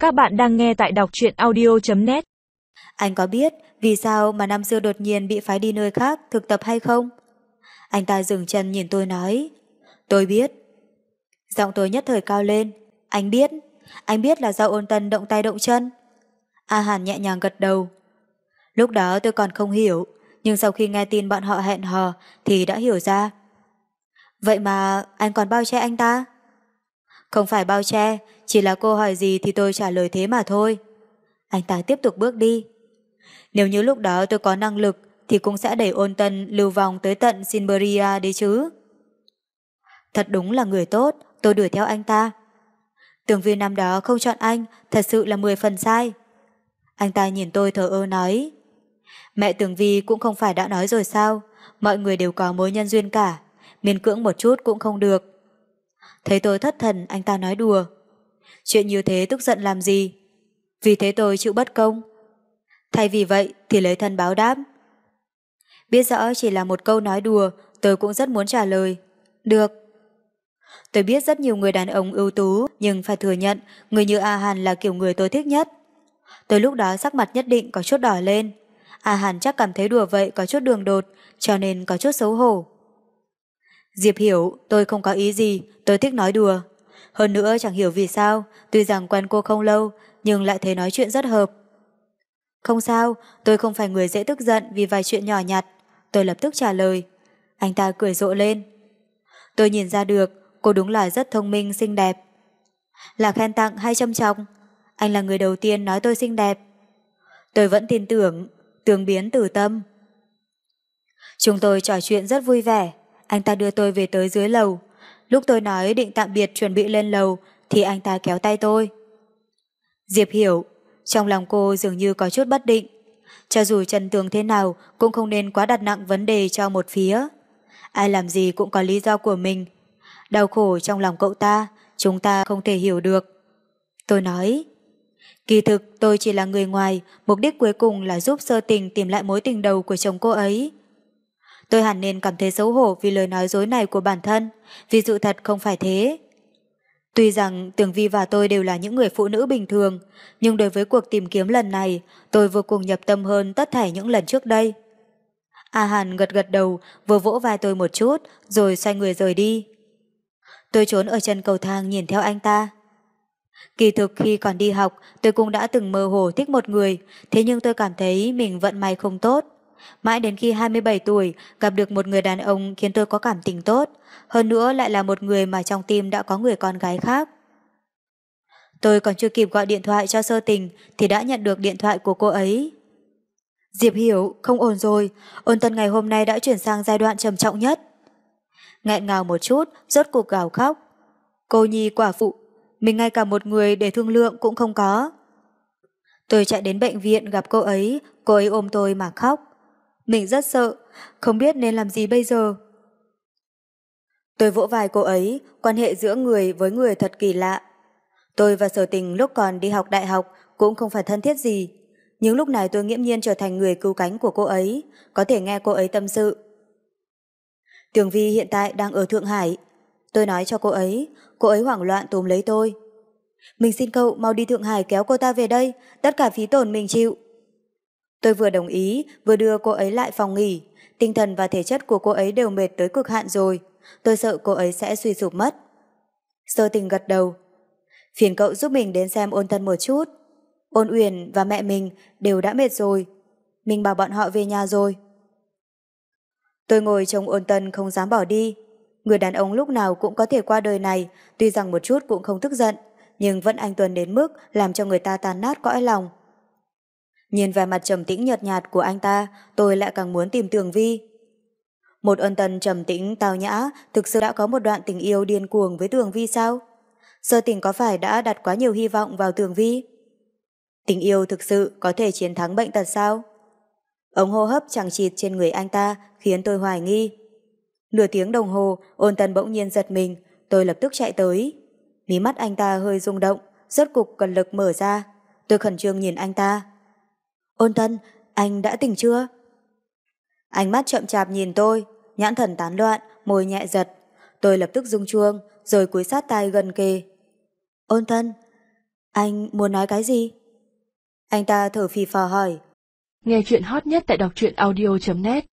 Các bạn đang nghe tại đọc truyện audio.net. Anh có biết vì sao mà năm xưa đột nhiên bị phái đi nơi khác thực tập hay không? Anh ta dừng chân nhìn tôi nói. Tôi biết. Giọng tôi nhất thời cao lên. Anh biết là do Ôn Tân động tay động chân. A Hàn nhẹ nhàng gật đầu. Lúc đó tôi còn không hiểu, nhưng sau khi nghe tin bọn họ hẹn hò thì đã hiểu ra. Vậy mà anh còn bao che anh ta? Không phải bao che, chỉ là cô hỏi gì thì tôi trả lời thế mà thôi. Anh ta tiếp tục bước đi. Nếu như lúc đó tôi có năng lực thì cũng sẽ đẩy Ôn Tân lưu vòng tới tận Siberia đi chứ. Thật đúng là người tốt, tôi đuổi theo anh ta. Tưởng vì năm đó không chọn anh, thật sự là 10 phần sai. Anh ta nhìn tôi thờ ơ nói. Mẹ Tường Vi cũng không phải đã nói rồi sao, mọi người đều có mối nhân duyên cả, miễn cưỡng một chút cũng không được. Thấy tôi thất thần, anh ta nói đùa. Chuyện như thế tức giận làm gì? Vì thế tôi chịu bất công. Thay vì vậy thì lấy thân báo đáp. Biết rõ chỉ là một câu nói đùa, tôi cũng rất muốn trả lời. Được. Tôi biết rất nhiều người đàn ông ưu tú, nhưng phải thừa nhận người như A Hàn là kiểu người tôi thích nhất. Tôi lúc đó sắc mặt nhất định có chút đỏ lên. A Hàn chắc cảm thấy đùa vậy có chút đường đột, cho nên có chút xấu hổ. Diệp hiểu, tôi không có ý gì, tôi thích nói đùa. Hơn nữa chẳng hiểu vì sao, tuy rằng quen cô không lâu, nhưng lại thấy nói chuyện rất hợp. Không sao, tôi không phải người dễ tức giận vì vài chuyện nhỏ nhặt. Tôi lập tức trả lời. Anh ta cười rộ lên. Tôi nhìn ra được, cô đúng là rất thông minh, xinh đẹp. Là khen tặng hay châm chọc? Anh là người đầu tiên nói tôi xinh đẹp. Tôi vẫn tin tưởng, tương biến từ tâm. Chúng tôi trò chuyện rất vui vẻ. Anh ta đưa tôi về tới dưới lầu. Lúc tôi nói định tạm biệt chuẩn bị lên lầu thì anh ta kéo tay tôi. Diệp hiểu, trong lòng cô dường như có chút bất định. Cho dù chân tướng thế nào cũng không nên quá đặt nặng vấn đề cho một phía. Ai làm gì cũng có lý do của mình. Đau khổ trong lòng cậu ta, chúng ta không thể hiểu được. Tôi nói, kỳ thực tôi chỉ là người ngoài, mục đích cuối cùng là giúp Sơ Tình tìm lại mối tình đầu của chồng cô ấy. Tôi hẳn nên cảm thấy xấu hổ vì lời nói dối này của bản thân, vì sự thật không phải thế. Tuy rằng Tường Vi và tôi đều là những người phụ nữ bình thường, nhưng đối với cuộc tìm kiếm lần này, tôi vô cùng nhập tâm hơn tất thảy những lần trước đây. A Hàn gật gật đầu, vừa vỗ vai tôi một chút, rồi xoay người rời đi. Tôi trốn ở chân cầu thang nhìn theo anh ta. Kỳ thực khi còn đi học, tôi cũng đã từng mơ hồ thích một người, thế nhưng tôi cảm thấy mình vận may không tốt. Mãi đến khi 27 tuổi, gặp được một người đàn ông khiến tôi có cảm tình tốt, hơn nữa lại là một người mà trong tim đã có người con gái khác. Tôi còn chưa kịp gọi điện thoại cho Sơ Tình thì đã nhận được điện thoại của cô ấy. Diệp hiểu, không ổn rồi, Ôn Tân ngày hôm nay đã chuyển sang giai đoạn trầm trọng nhất. Nghẹn ngào một chút, rốt cuộc gào khóc. Cô nhi quả phụ, mình ngay cả một người để thương lượng cũng không có. Tôi chạy đến bệnh viện gặp cô ấy ôm tôi mà khóc. Mình rất sợ, không biết nên làm gì bây giờ. Tôi vỗ vai cô ấy, quan hệ giữa người với người thật kỳ lạ. Tôi và Sở Tình lúc còn đi học đại học cũng không phải thân thiết gì, nhưng lúc này tôi nghiễm nhiên trở thành người cứu cánh của cô ấy, có thể nghe cô ấy tâm sự. Tường Vi hiện tại đang ở Thượng Hải. Tôi nói cho cô ấy hoảng loạn túm lấy tôi. Mình xin cậu mau đi Thượng Hải kéo cô ta về đây, tất cả phí tổn mình chịu. Tôi vừa đồng ý, vừa đưa cô ấy lại phòng nghỉ. Tinh thần và thể chất của cô ấy đều mệt tới cực hạn rồi. Tôi sợ cô ấy sẽ suy sụp mất. Sơ Tình gật đầu. Phiền cậu giúp mình đến xem Ôn Tân một chút. Ôn Uyển và mẹ mình đều đã mệt rồi. Mình bảo bọn họ về nhà rồi. Tôi ngồi trông Ôn Tân không dám bỏ đi. Người đàn ông lúc nào cũng có thể qua đời này, tuy rằng một chút cũng không tức giận, nhưng vẫn anh tuấn đến mức làm cho người ta tan nát cõi lòng. Nhìn vẻ mặt trầm tĩnh nhợt nhạt của anh ta, tôi lại càng muốn tìm Tường Vi. Một Ôn Tân trầm tĩnh tao nhã thực sự đã có một đoạn tình yêu điên cuồng với Tường Vi sao? Sơ Tình có phải đã đặt quá nhiều hy vọng vào Tường Vi? Tình yêu thực sự có thể chiến thắng bệnh tật sao? Ống hô hấp chằng chịt trên người anh ta khiến tôi hoài nghi. Nửa tiếng đồng hồ, Ôn Tân bỗng nhiên giật mình, tôi lập tức chạy tới. Mí mắt anh ta hơi rung động, rốt cục cần lực mở ra. Tôi khẩn trương nhìn anh ta. Ôn Tân, anh đã tỉnh chưa? Ánh mắt chậm chạp nhìn tôi, nhãn thần tán loạn, môi nhẹ giật. Tôi lập tức rung chuông, rồi cúi sát tai gần kề. Ôn Tân, Anh muốn nói cái gì? Anh ta thở phì phò hỏi. Nghe chuyện hot nhất tại đọc truyện audio.net